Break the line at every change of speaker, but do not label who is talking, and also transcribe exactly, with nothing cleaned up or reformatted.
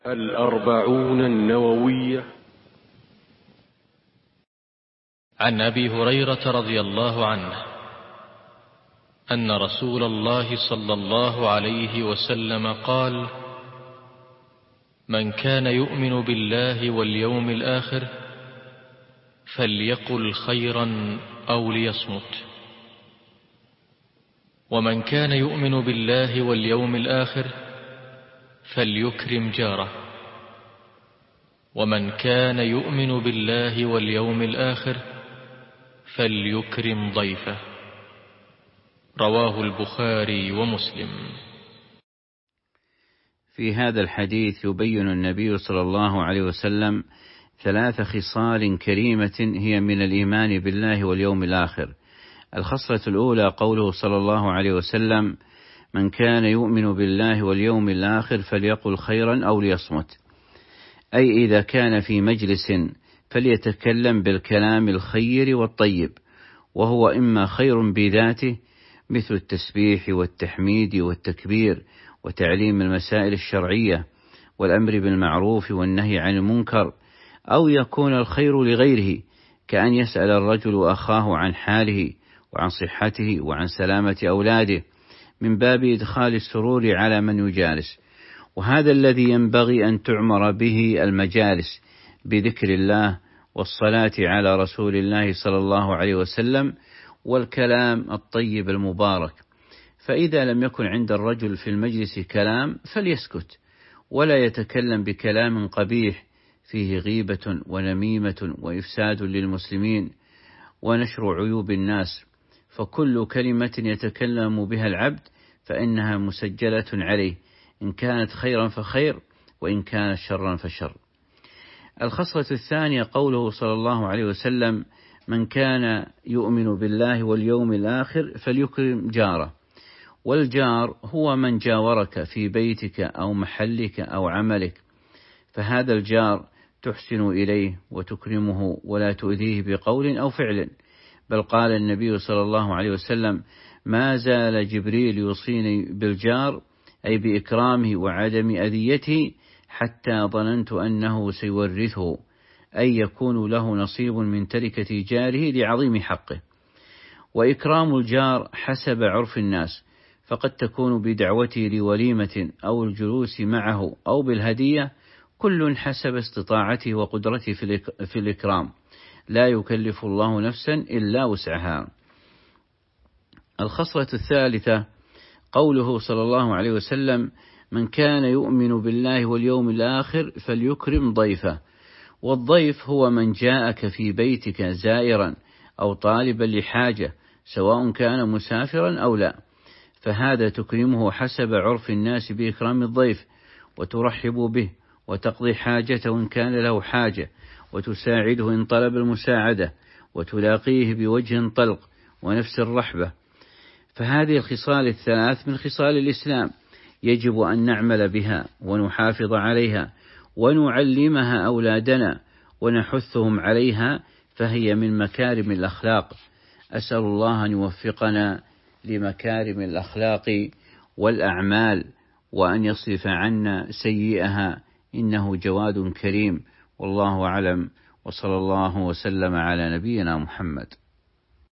الأربعون النووية.
عن أبي هريرة رضي الله عنه أن رسول الله صلى الله عليه وسلم قال: من كان يؤمن بالله واليوم الآخر فليقل خيرا أو ليصمت، ومن كان يؤمن بالله واليوم الآخر فليكرم جاره، ومن كان يؤمن بالله واليوم الآخر فليكرم ضيفه. رواه البخاري ومسلم.
في هذا الحديث يبين النبي صلى الله عليه وسلم ثلاث خصال كريمة هي من الإيمان بالله واليوم الآخر. الخصلة الأولى قوله صلى الله عليه وسلم: من كان يؤمن بالله واليوم الآخر فليقل خيرا أو ليصمت، أي إذا كان في مجلس فليتكلم بالكلام الخير والطيب، وهو إما خير بذاته مثل التسبيح والتحميد والتكبير وتعليم المسائل الشرعية والأمر بالمعروف والنهي عن المنكر، أو يكون الخير لغيره كأن يسأل الرجل أخاه عن حاله وعن صحته وعن سلامة أولاده من باب إدخال السرور على من يجالس. وهذا الذي ينبغي أن تعمر به المجالس بذكر الله والصلاة على رسول الله صلى الله عليه وسلم والكلام الطيب المبارك. فإذا لم يكن عند الرجل في المجلس كلام فليسكت ولا يتكلم بكلام قبيح فيه غيبة ونميمة وإفساد للمسلمين ونشر عيوب الناس، فكل كلمة يتكلم بها العبد فإنها مسجلة عليه، إن كانت خيرا فخير وإن كانت شرا فشر. الخصلة الثانية قوله صلى الله عليه وسلم: من كان يؤمن بالله واليوم الآخر فليكرم جاره. والجار هو من جاورك في بيتك أو محلك أو عملك، فهذا الجار تحسن إليه وتكرمه ولا تؤذيه بقول أو فعل. بل قال النبي صلى الله عليه وسلم: ما زال جبريل يوصيني بالجار، أي بإكرامه وعدم أذيته، حتى ظننت أنه سيورثه، أي يكون له نصيب من تركة جاره لعظيم حقه. وإكرام الجار حسب عرف الناس، فقد تكون بدعوته لوليمة أو الجلوس معه أو بالهدية، كل حسب استطاعته وقدرته في الإكرام، لا يكلف الله نفسا إلا وسعها. الخصلة الثالثة قوله صلى الله عليه وسلم: من كان يؤمن بالله واليوم الآخر فليكرم ضيفه. والضيف هو من جاءك في بيتك زائرا أو طالبا لحاجة، سواء كان مسافرا أو لا، فهذا تكرمه حسب عرف الناس بإكرام الضيف، وترحب به وتقضي حاجته إن كان له حاجة، وتساعده إن طلب المساعدة، وتلاقيه بوجه طلق ونفس الرحبة. فهذه الخصال الثلاث من خصال الإسلام يجب أن نعمل بها ونحافظ عليها ونعلمها أولادنا ونحثهم عليها، فهي من مكارم الأخلاق. أسأل الله أن يوفقنا لمكارم الأخلاق والأعمال، وأن يصرف عنا سيئها، إنه جواد كريم. والله أعلم، وصلى الله وسلم على نبينا محمد.